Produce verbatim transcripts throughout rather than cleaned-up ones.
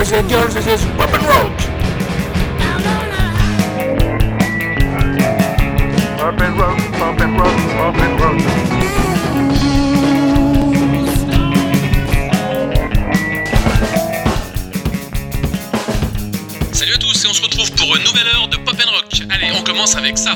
boys and girls, this is Pop and Rock. Pop and Rock, Pop and Rock, Pop and Rock. Salut à tous et on se retrouve pour une nouvelle heure de Pop and Rock. Allez, on commence avec ça.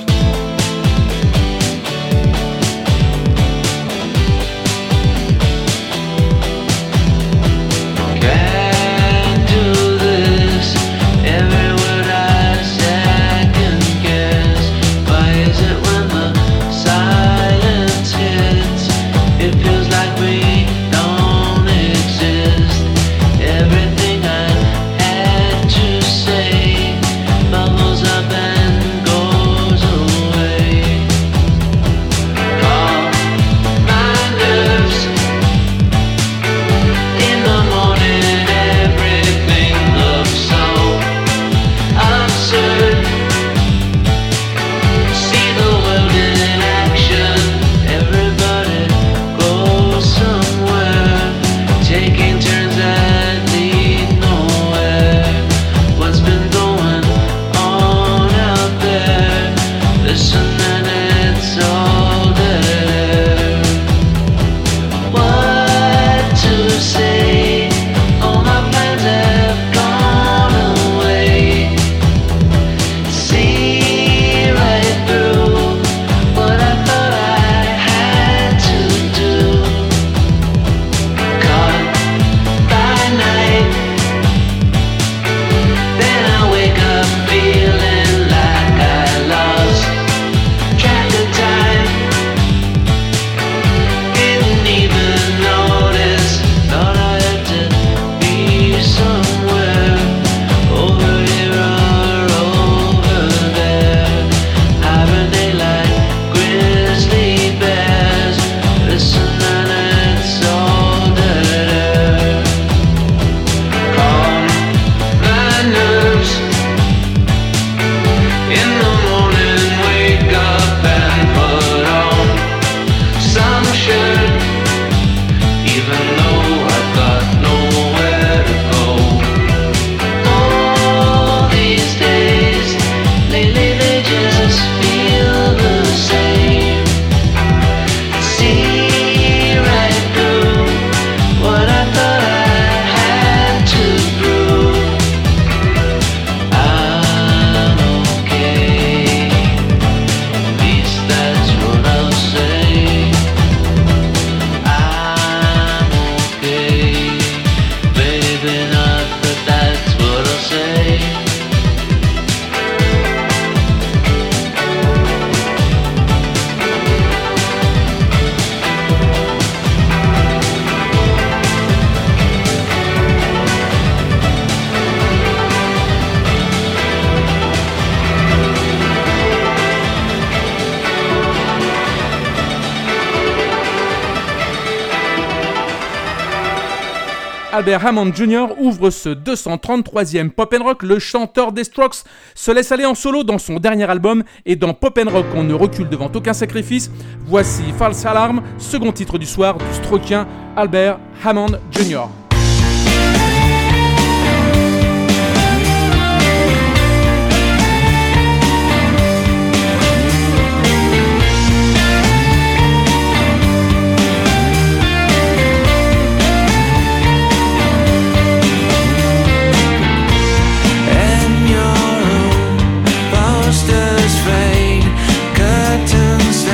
Albert Hammond junior ouvre ce deux cent trente-troisième Pop and Rock. Le chanteur des Strokes se laisse aller en solo dans son dernier album, et dans Pop and Rock on ne recule devant aucun sacrifice. Voici False Alarm, second titre du soir du Strokien Albert Hammond junior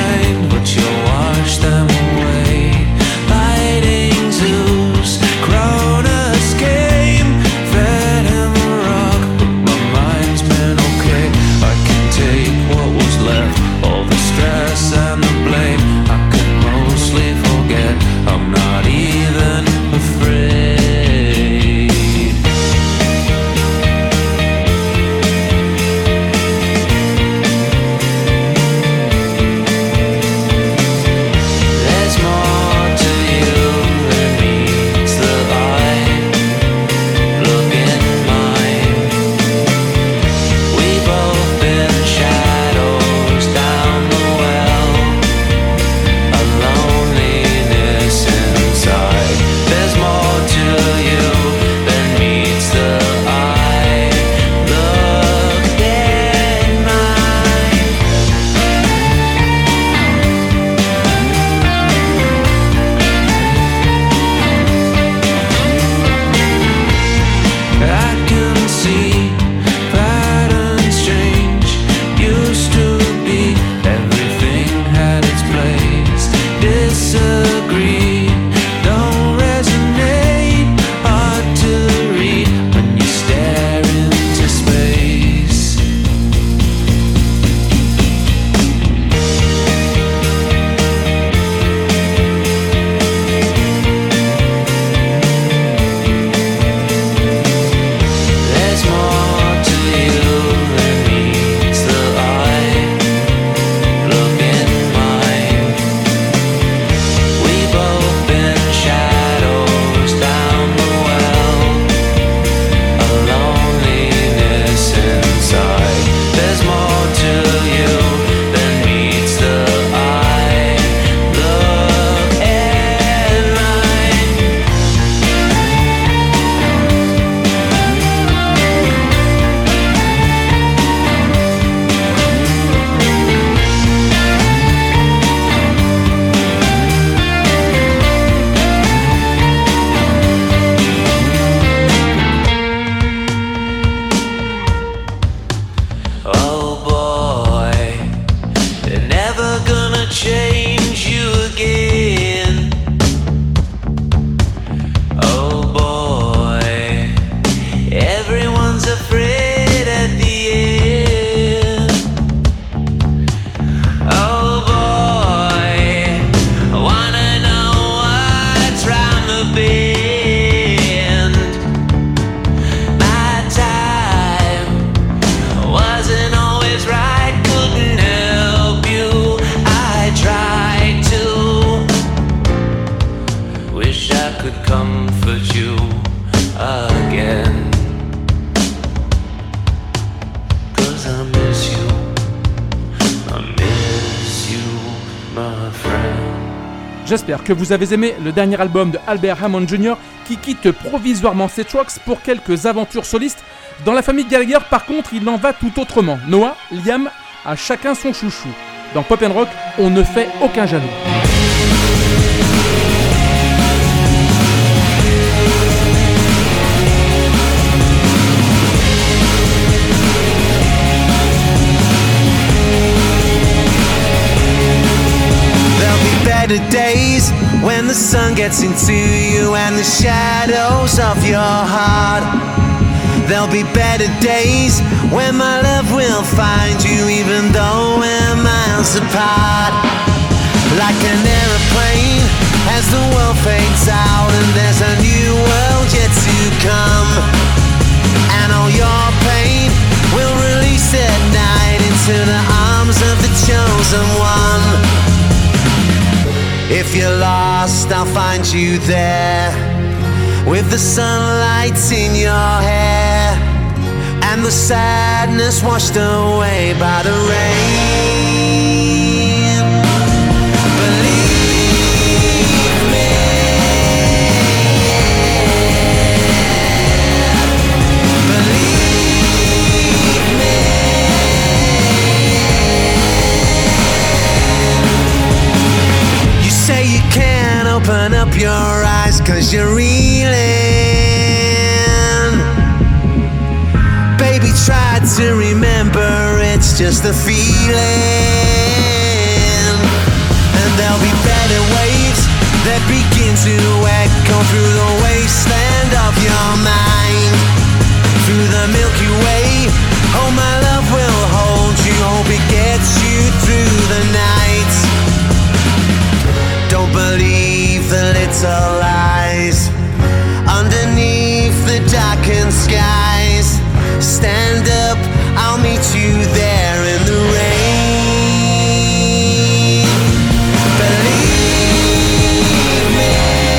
Wash them away, fighting zoos, crawl could comfort you again. 'Cause I miss you, I miss you, my friend. J'espère que vous avez aimé le dernier album de Albert Hammond junior qui quitte provisoirement ses Strokes pour quelques aventures solistes. Dans la famille Gallagher, par contre, il en va tout autrement. Noah, Liam, a chacun son chouchou. Dans Pop and Rock, on ne fait aucun jaloux. Better days when the sun gets into you and the shadows of your heart. There'll be better days when my love will find you even though we're miles apart. Like an aeroplane as the world fades out and there's a new world yet to come. And all your pain will release at night into the arms of the chosen one. If you're lost, I'll find you there, with the sunlight in your hair, and the sadness washed away by the rain. Believe me, believe me. You say you can't open up your eyes 'cause you're reeling. Baby, try to remember, it's just a feeling. And there'll be better waves that begin to echo through the wasteland of your mind. Through the Milky Way, oh my love will hold you, hope it gets you through the night. Don't believe the little lies underneath the darkened skies. Stand up, I'll meet you there in the rain. Believe me,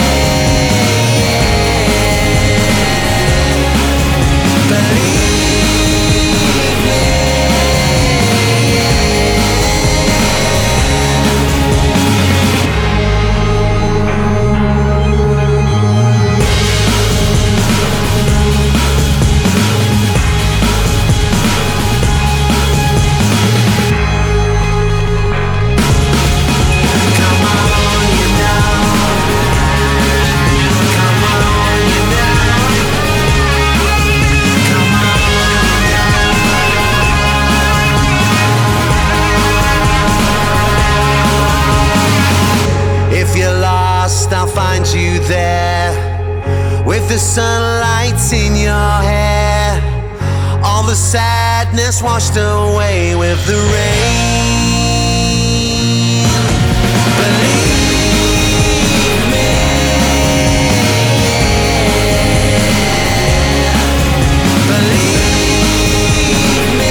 believe me. I'll find you there, with the sunlight in your hair, all the sadness washed away with the rain. Believe me, believe me.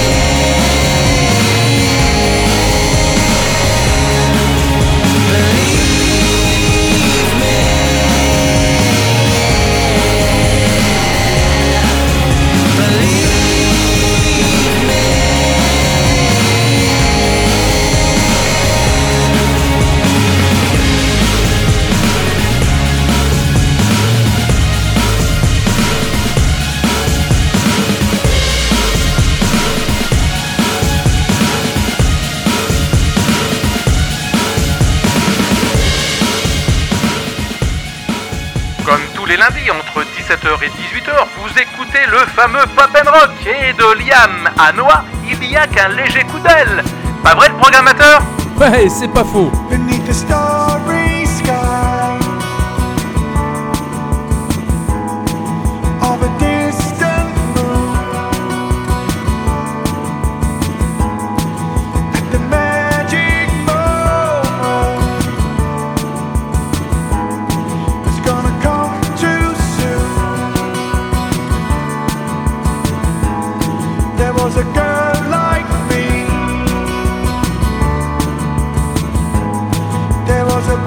Les lundis entre dix-sept heures et dix-huit heures, vous écoutez le fameux Pop and Rock. Et de Liam à Noah, il n'y a qu'un léger coup d'aile. Pas vrai le programmateur? Ouais, c'est pas faux. Beneath the starry sky of a distant moon, at the magic moment, it's gonna come too soon. There was a girl like me, there was a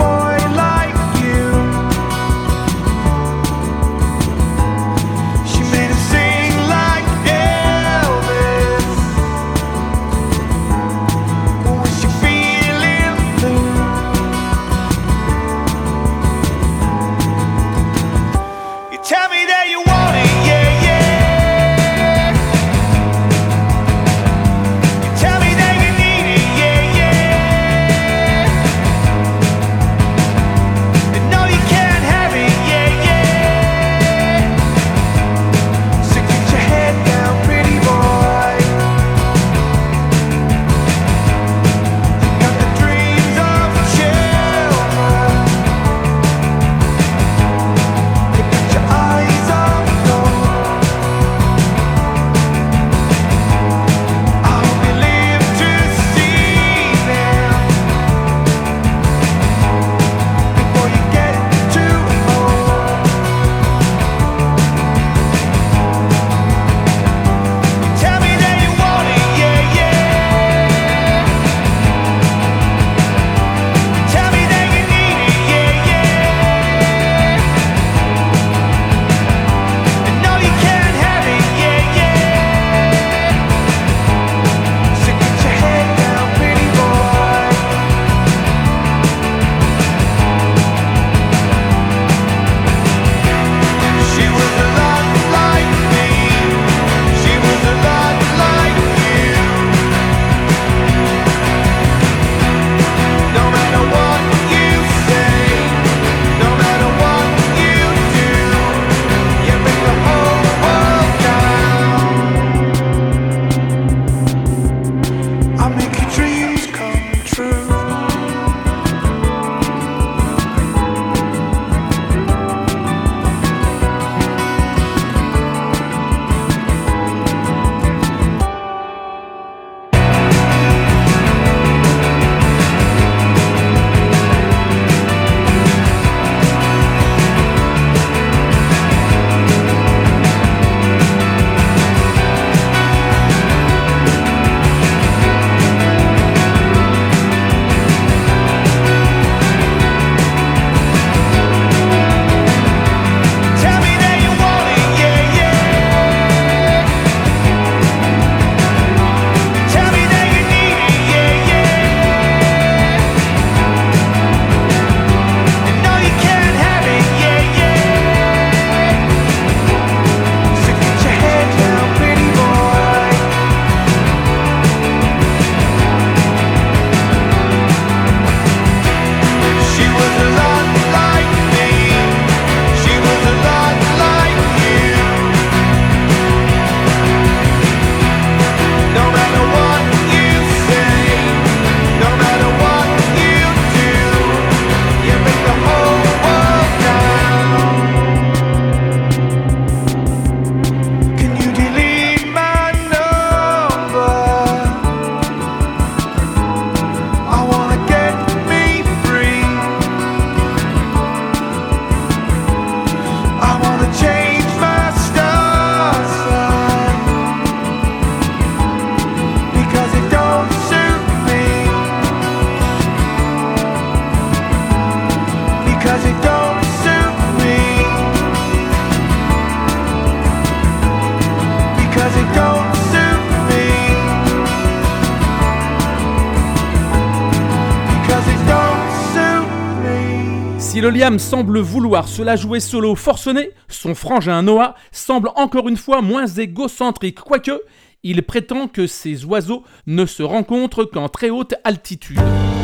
le Liam semble vouloir se la jouer solo forcené, son frangin Noah semble encore une fois moins égocentrique, quoique il prétend que ces oiseaux ne se rencontrent qu'en très haute altitude.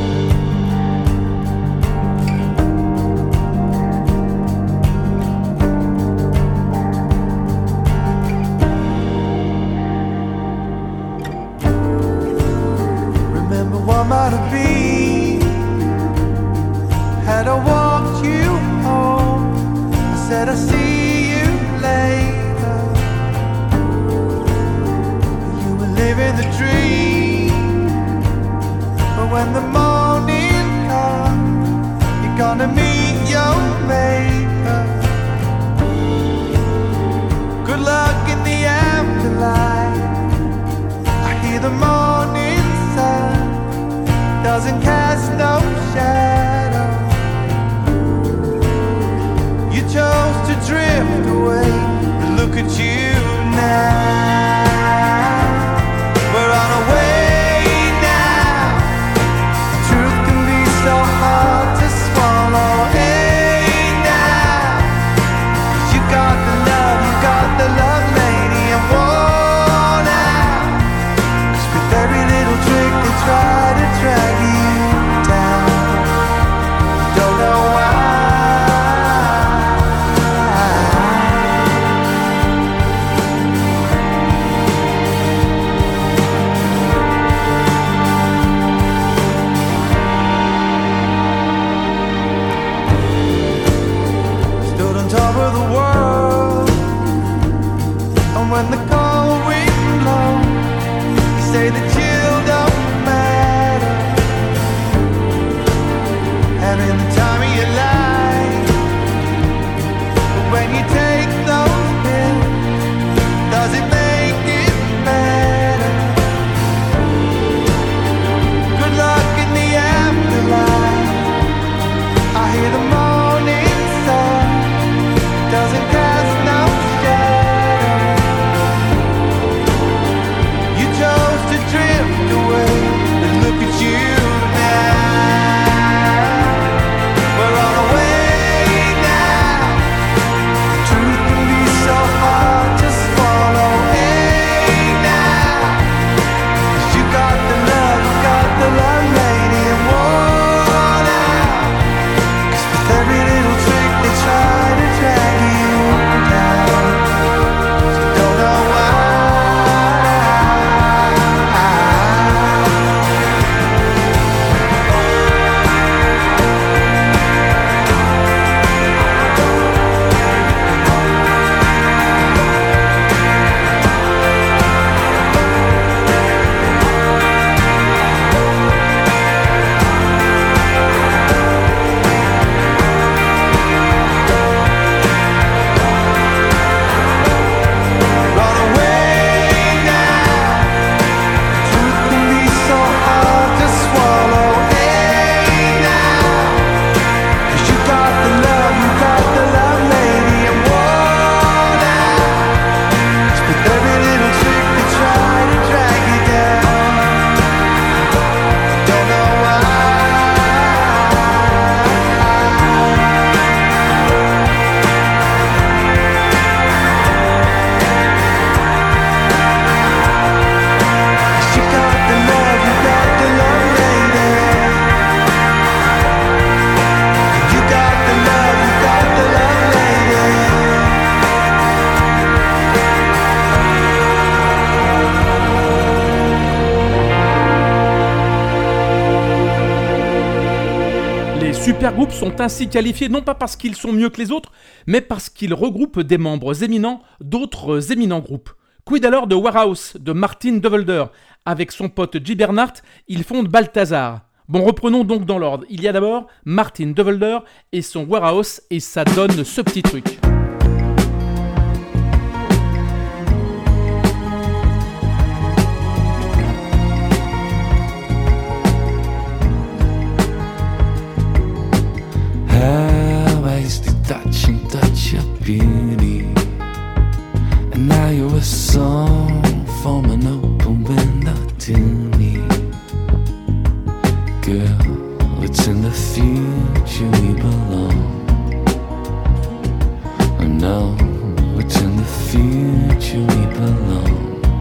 Remember what might have been had I walked you home. I said I'll see you later. You were living the dream, but when the morning comes, you're gonna meet your maker. Good luck in the afterlife. I hear the morning sun doesn't cast no shadow. You chose to drift away, but look at you now. We're on our way now. Truth can be so hard to swallow. Hey now, you got the love, you got the love, lady, and worn out. 'Cause with every little trick they try to drag you down, you don't know why. Stood on top of the world, and when the cold wind blows, you say the chill don't matter. Having the time of your life, but when you take those pills, does it make it better? Good luck in the afterlife. I hear the morning sun doesn't cast no shadow. You chose to drift away, and look at you now. We're on our way now. Truth can be so hard to swallow. Hey now, 'cause you got the love, you got the love, lady, and worn out. 'Cause with every little trick they try to drag you down, you don't know why. Run away now. Truth can be so hard to swallow. Hey now, 'cause you got the love, you got the love, lady, and worn out. 'Cause with every little trick they try to drag you down, don't know why. You got the love, you got the love, lady. You got the love, you got the love, lady. Les supergroupes sont ainsi qualifiés non pas parce qu'ils sont mieux que les autres, mais parce qu'ils regroupent des membres éminents d'autres éminents groupes. Quid alors de Warhouse, de Martin Dovelder? Avec son pote J. Bernhardt, ils fondent Balthazar. Bon, reprenons donc dans l'ordre. Il y a d'abord Martin Dovelder et son Warhouse, et ça donne ce petit truc. How I used to touch and touch your beauty, and now you're a song from an open window to me. Girl, it's in the future we belong. future we belong.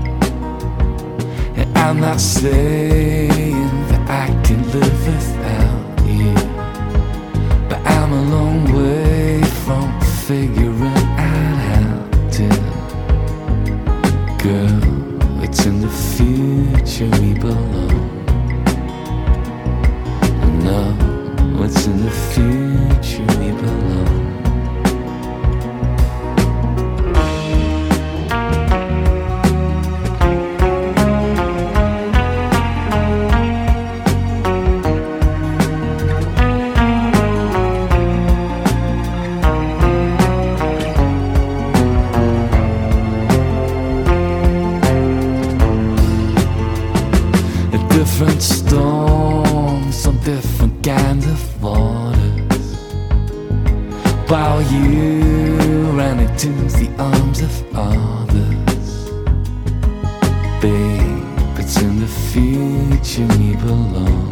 And I'm not saying that I can live without you, but I'm a long way from figuring out how to. Girl, it's in the future we belong. No, it's in the future we belong. Different storms on different kinds of waters, while you ran into the arms of others. Babe, it's in the future we belong.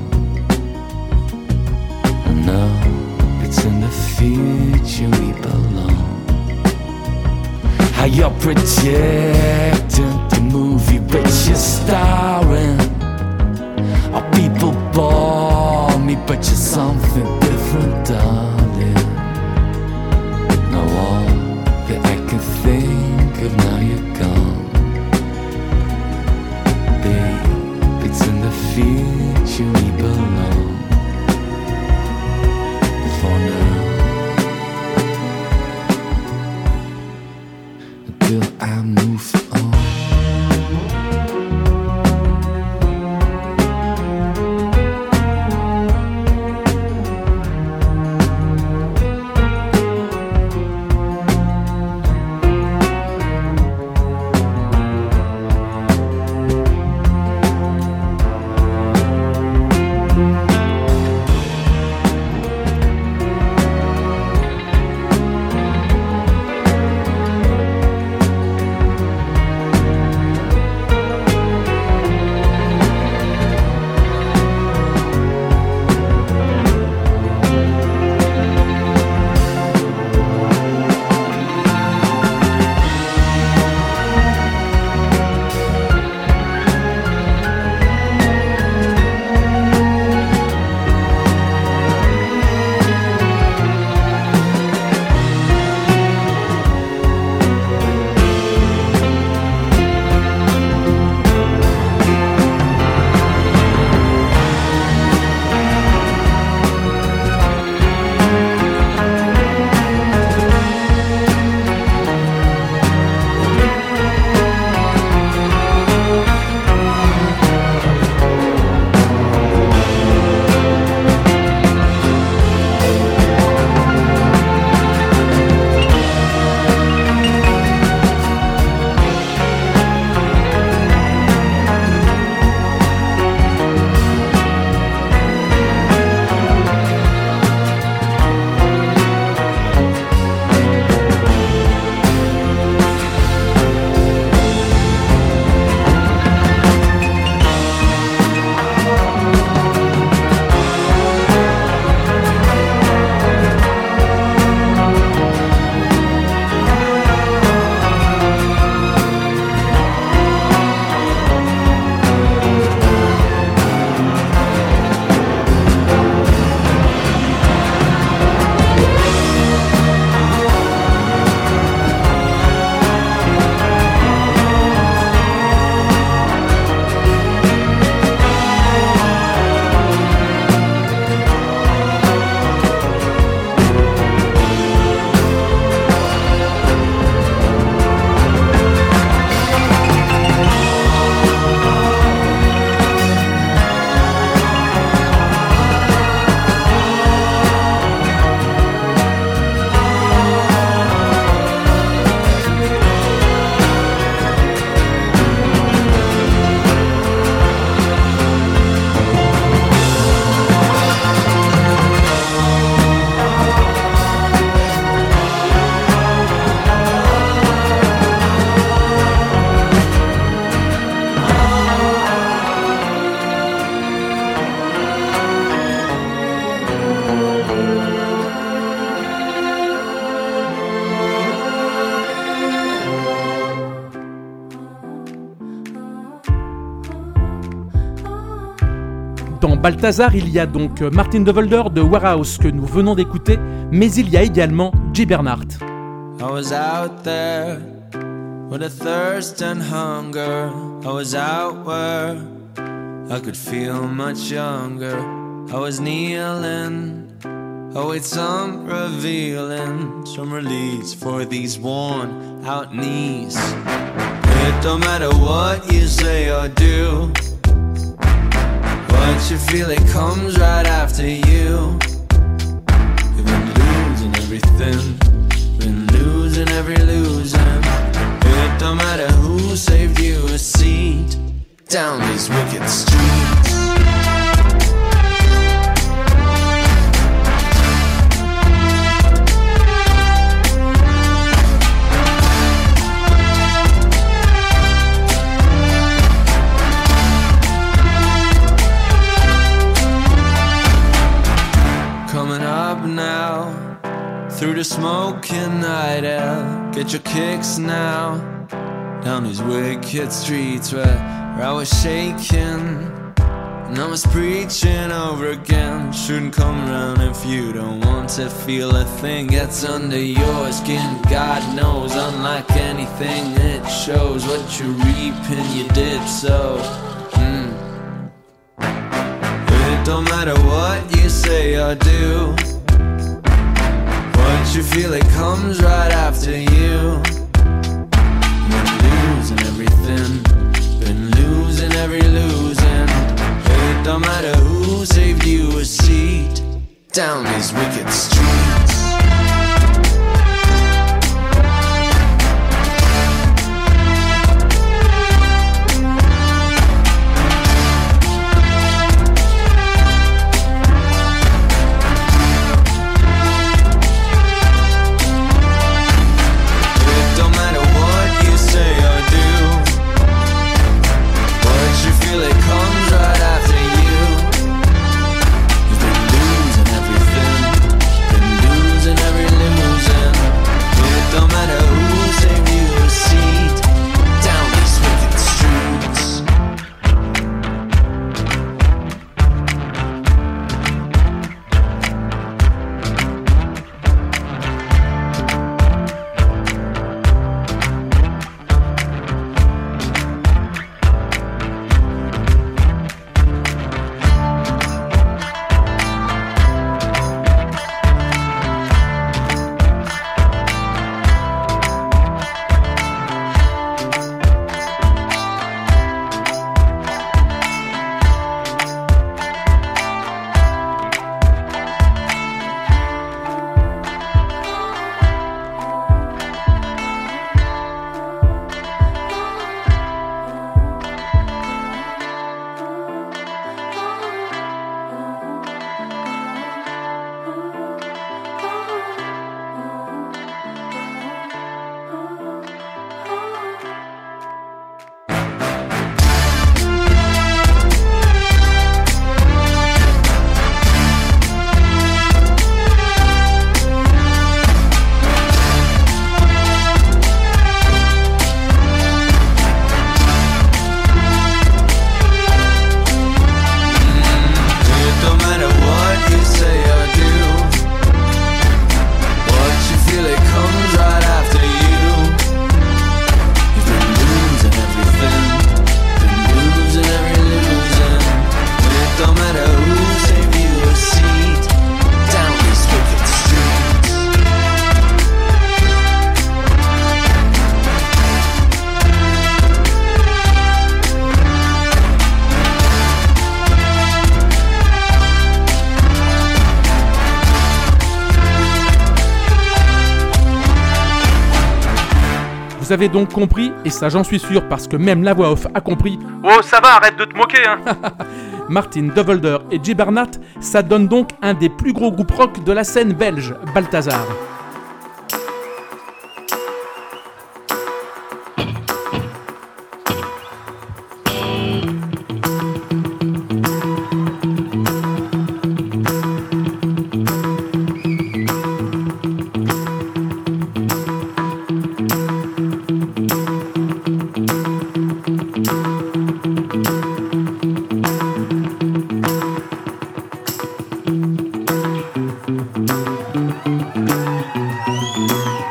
No, it's in the future we belong. How you're projecting the movie which you're starring. All people bore me, but you're something different, darling. Now all that I can think of, now you're gone. Babe, it's in the future we belong. For now, until I move on. Balthazar, il y a donc Martin DeVolder de Warehouse que nous venons d'écouter, mais il y a également J. Bernhardt. I was out there with a thirst and hunger. I was out where I could feel much younger. I was kneeling, await some revealing, some release for these worn out knees. It don't matter what you say or do, what you feel, it comes right after you. You've been losing everything, been losing every losing. It don't matter who saved you a seat down these wicked streets. Coming up now through the smoking night air, get your kicks now down these wicked streets where, where I was shaking and I was preaching over again. Shouldn't come around if you don't want to feel a thing gets under your skin. God knows, unlike anything, it shows what you reap and you did so. Mm. It don't matter what you say or do, what you feel, it comes right after you. Been losing everything, been losing every losing. It don't matter who saved you a seat down these wicked streets. Vous avez donc compris, et ça j'en suis sûr parce que même la voix off a compris. Oh ça va, arrête de te moquer hein. Martin DeVolder et J. Bernhardt, ça donne donc un des plus gros groupes rock de la scène belge, Balthazar.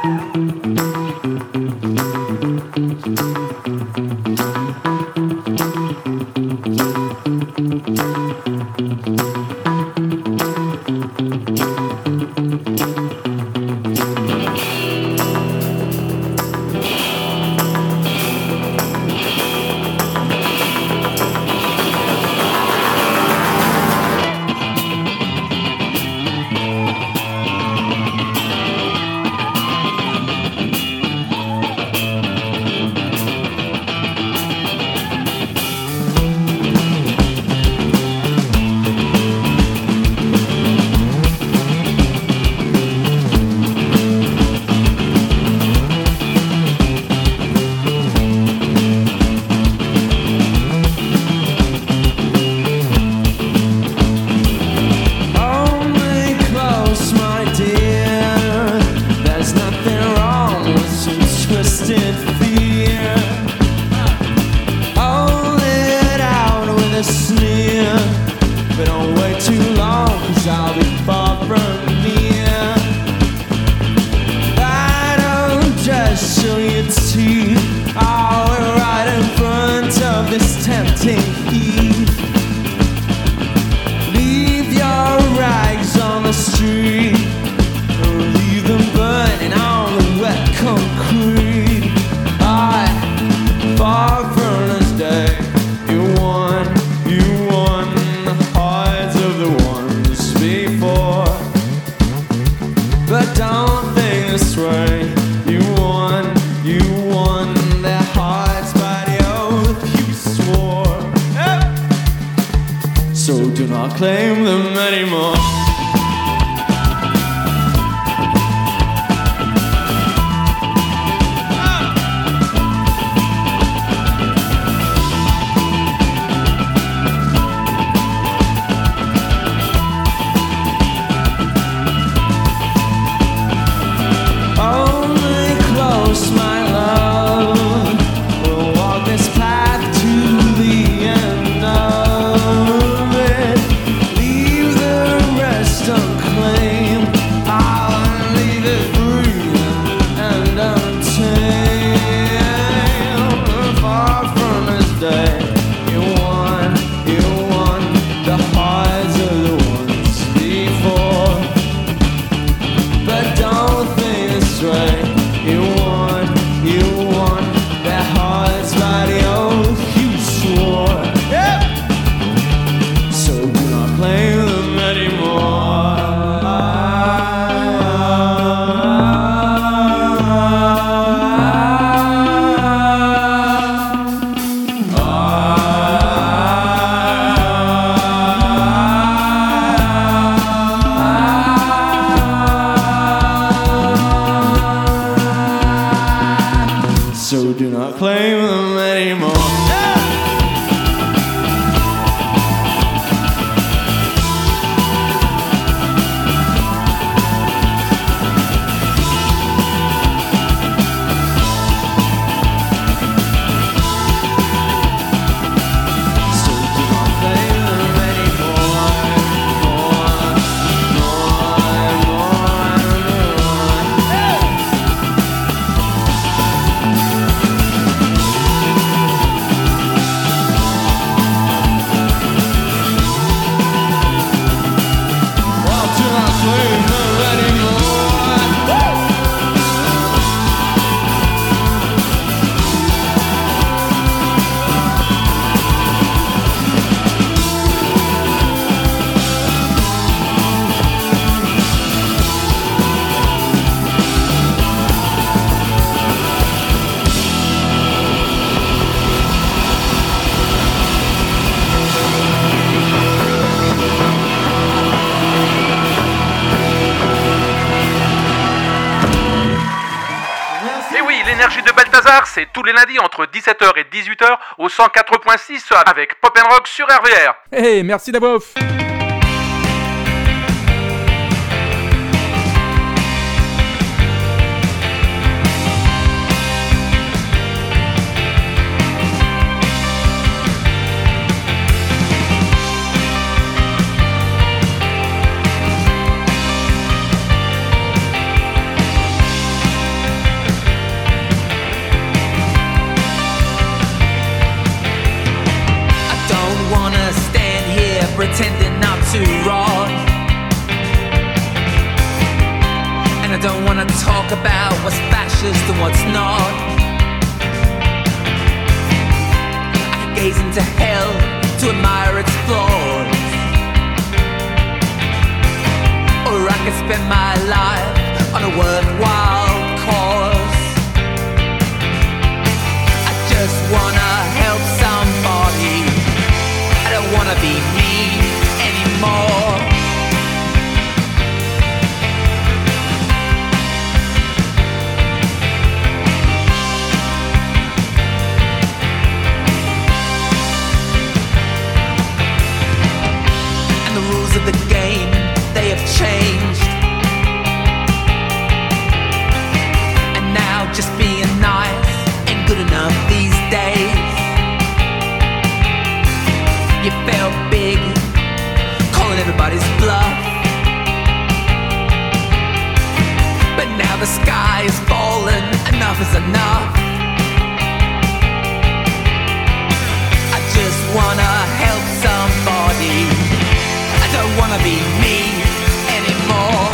C'est tous les lundis entre dix-sept heures et dix-huit heures au cent quatre point six avec Pop and Rock sur R V R. Hey, merci Daboff. precious than what's not. I could gaze into hell to admire its flaws, or I could spend my life on a worthwhile cause. I just wanna help somebody. I don't wanna be me anymore. And the rules of the game, they have changed. And now just being nice ain't good enough these days. You felt big, calling everybody's bluff. But now the sky is falling, enough is enough. I just wanna help somebody. I don't wanna be me anymore.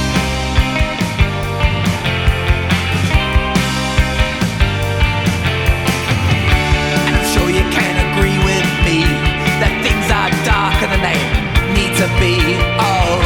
And I'm sure you can agree with me that things are darker than they need to be. Oh,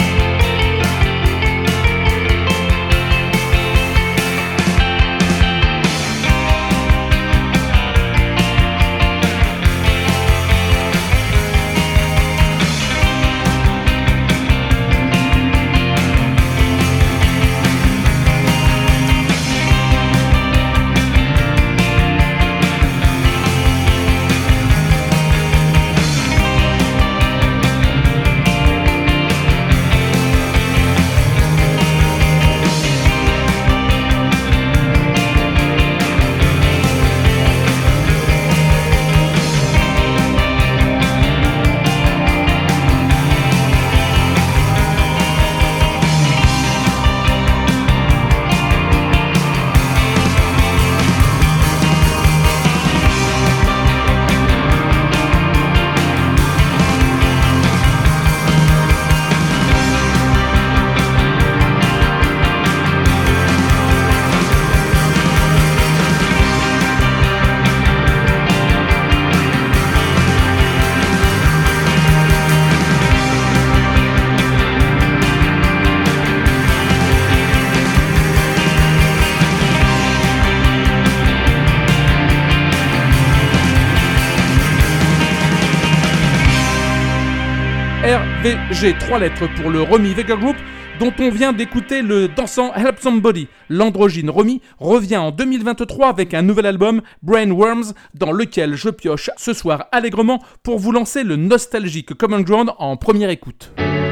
R V G, trois lettres pour le Romy Vega Group, dont on vient d'écouter le dansant Help Somebody. L'androgyne Romy revient en deux mille vingt-trois avec un nouvel album, Brainworms, dans lequel je pioche ce soir allègrement pour vous lancer le nostalgique Common Ground en première écoute.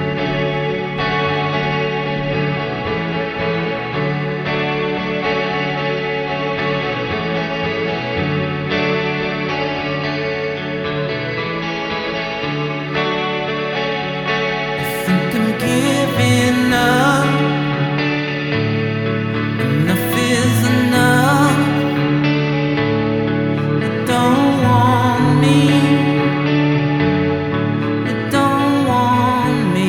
giving up. Enough is enough. You don't want me. You don't want me.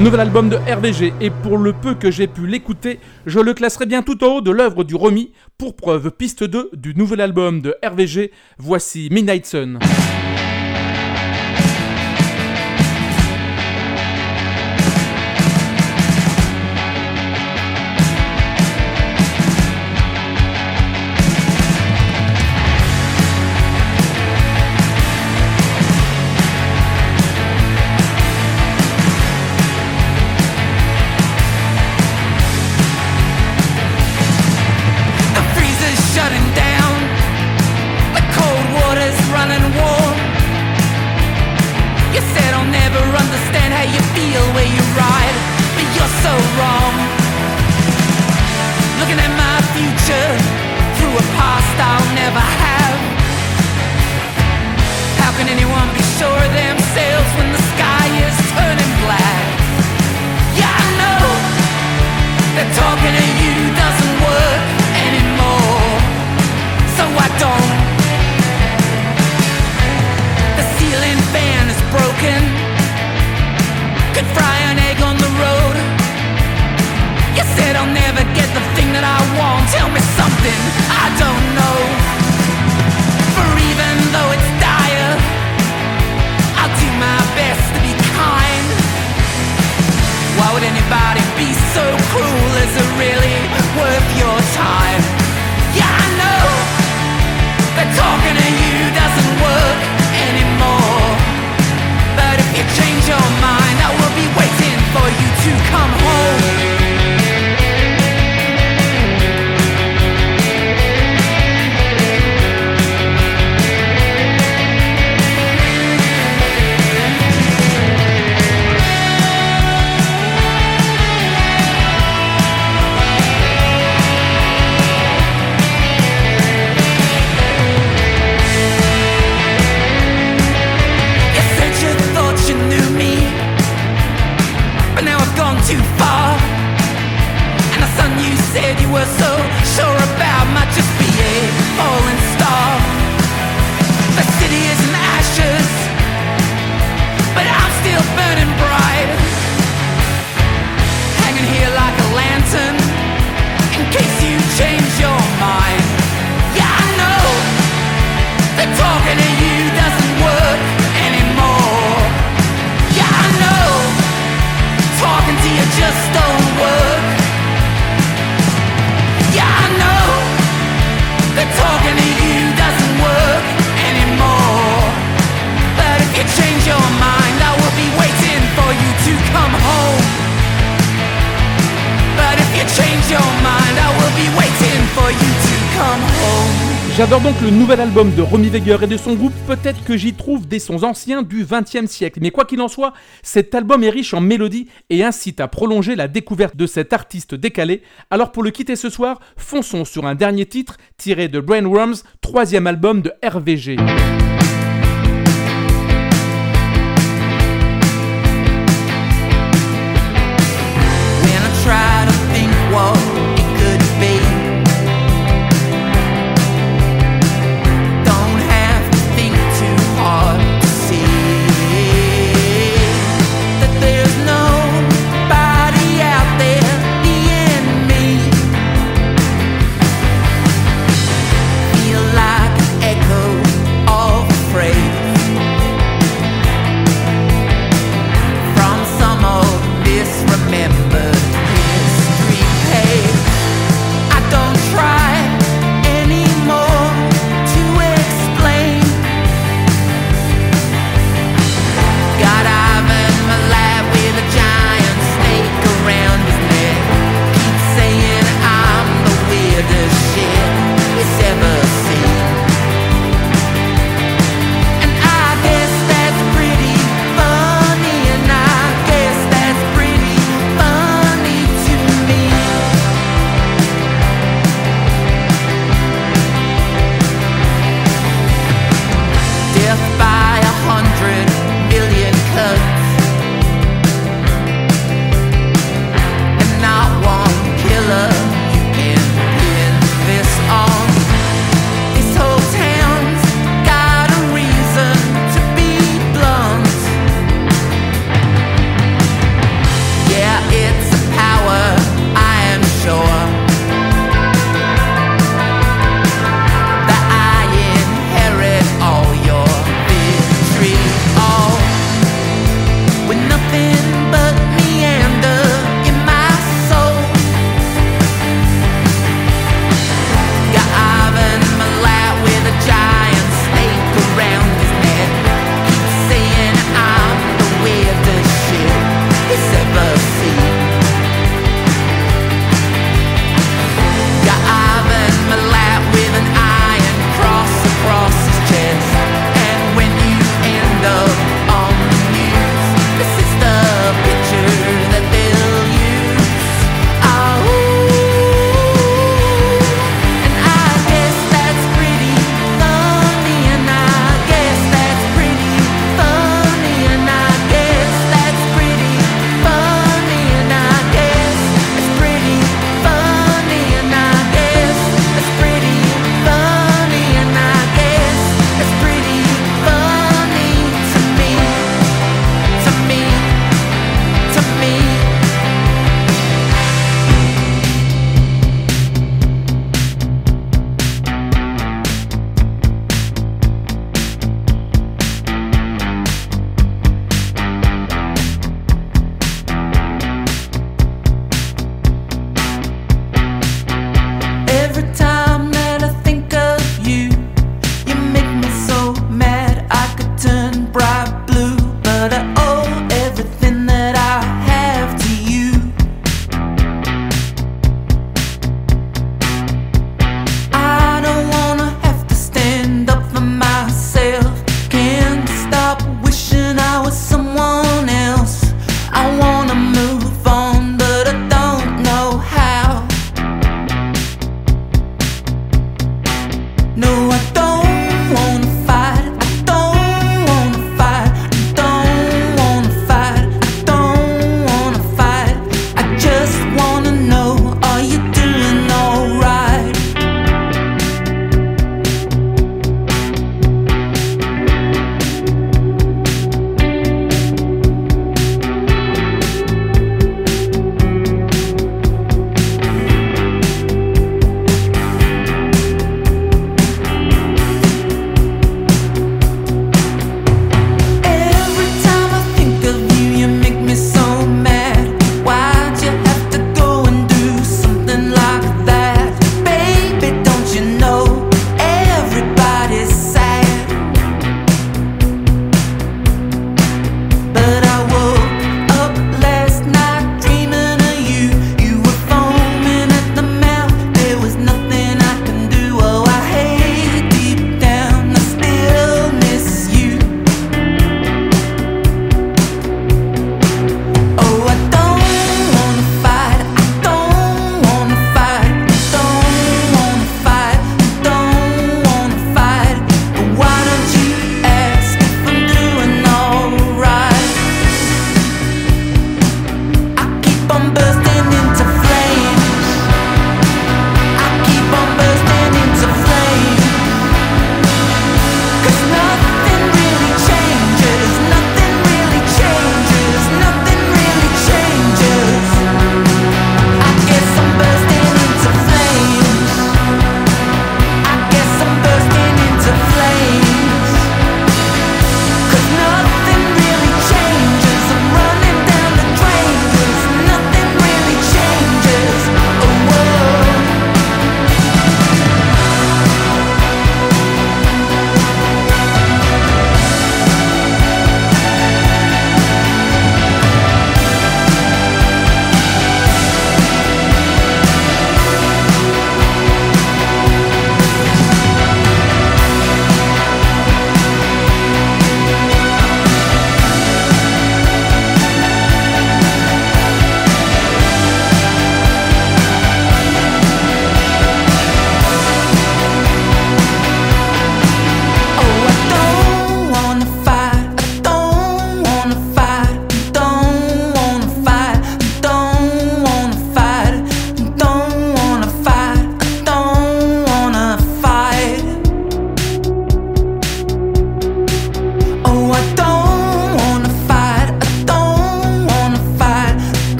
Nouvel album de R V G, et pour le peu que j'ai pu l'écouter, je le classerai bien tout en haut de l'œuvre du Romy. Pour preuve, piste deux du nouvel album de R V G, voici Midnight Sun. J'adore donc le nouvel album de Romy Weger et de son groupe, peut-être que j'y trouve des sons anciens du vingtième siècle, mais quoi qu'il en soit, cet album est riche en mélodies et incite à prolonger la découverte de cet artiste décalé. Alors pour le quitter ce soir, fonçons sur un dernier titre tiré de Brainworms, troisième album de R V G. All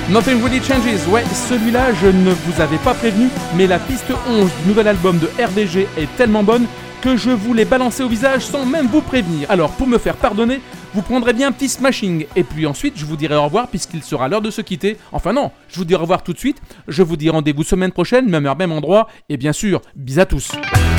Nothing Really Changes, ouais, celui-là, je ne vous avais pas prévenu, mais la piste onze du nouvel album de R D G est tellement bonne que je vous l'ai balancé au visage sans même vous prévenir. Alors, pour me faire pardonner, vous prendrez bien un petit smashing, et puis ensuite, je vous dirai au revoir puisqu'il sera l'heure de se quitter. Enfin non, je vous dis au revoir tout de suite, je vous dis rendez-vous semaine prochaine, même heure, même endroit, et bien sûr, bis à tous.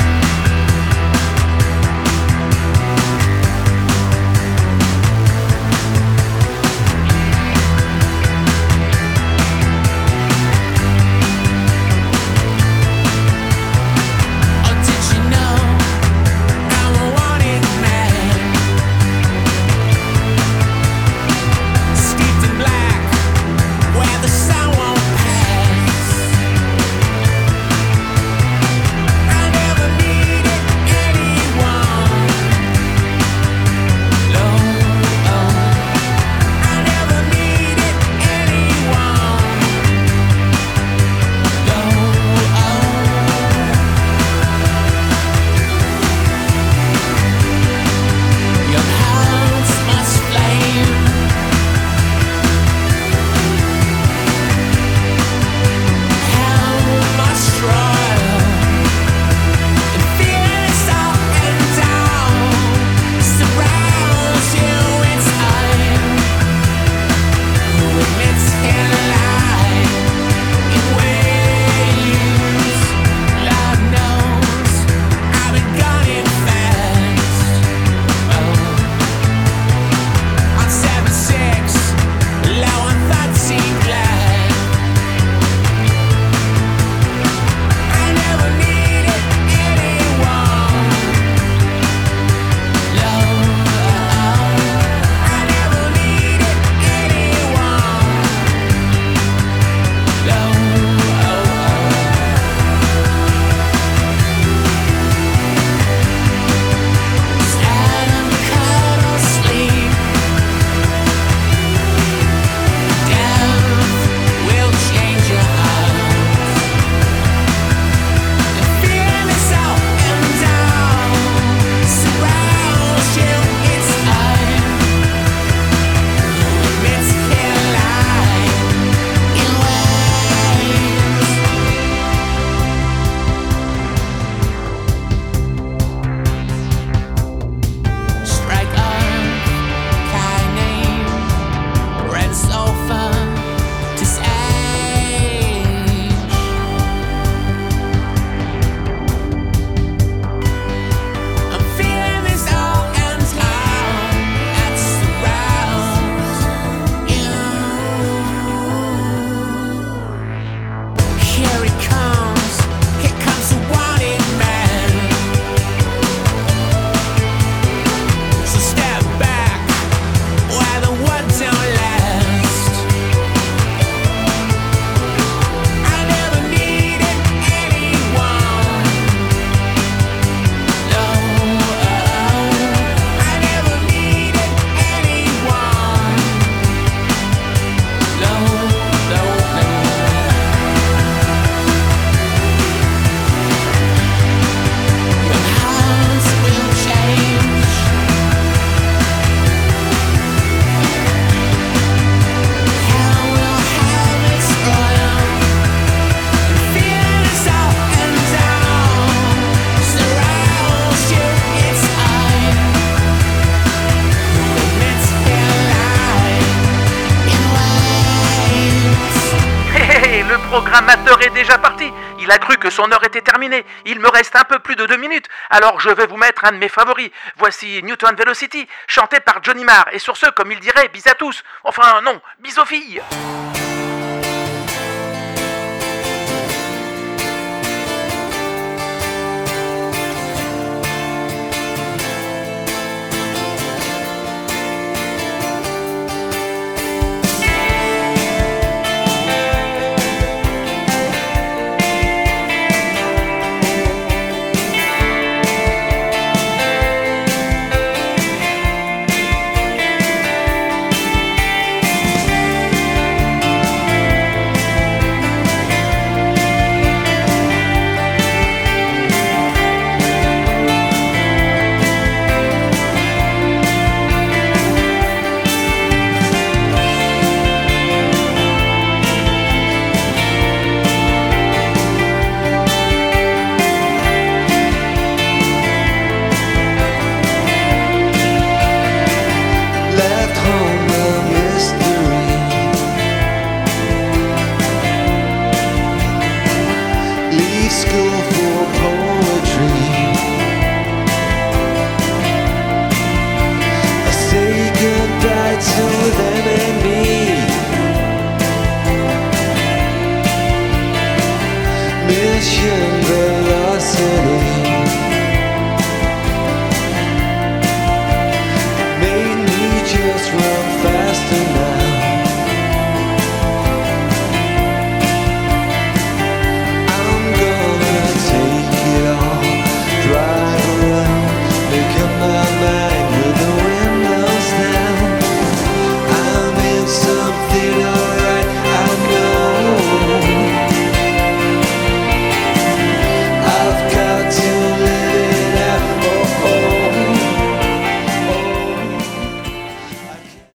programmateur est déjà parti. Il a cru que son heure était terminée. Il me reste un peu plus de deux minutes. Alors je vais vous mettre un de mes favoris. Voici Newton Velocity, chanté par Johnny Marr. Et sur ce, comme il dirait, bis à tous. Enfin non, bis aux filles. you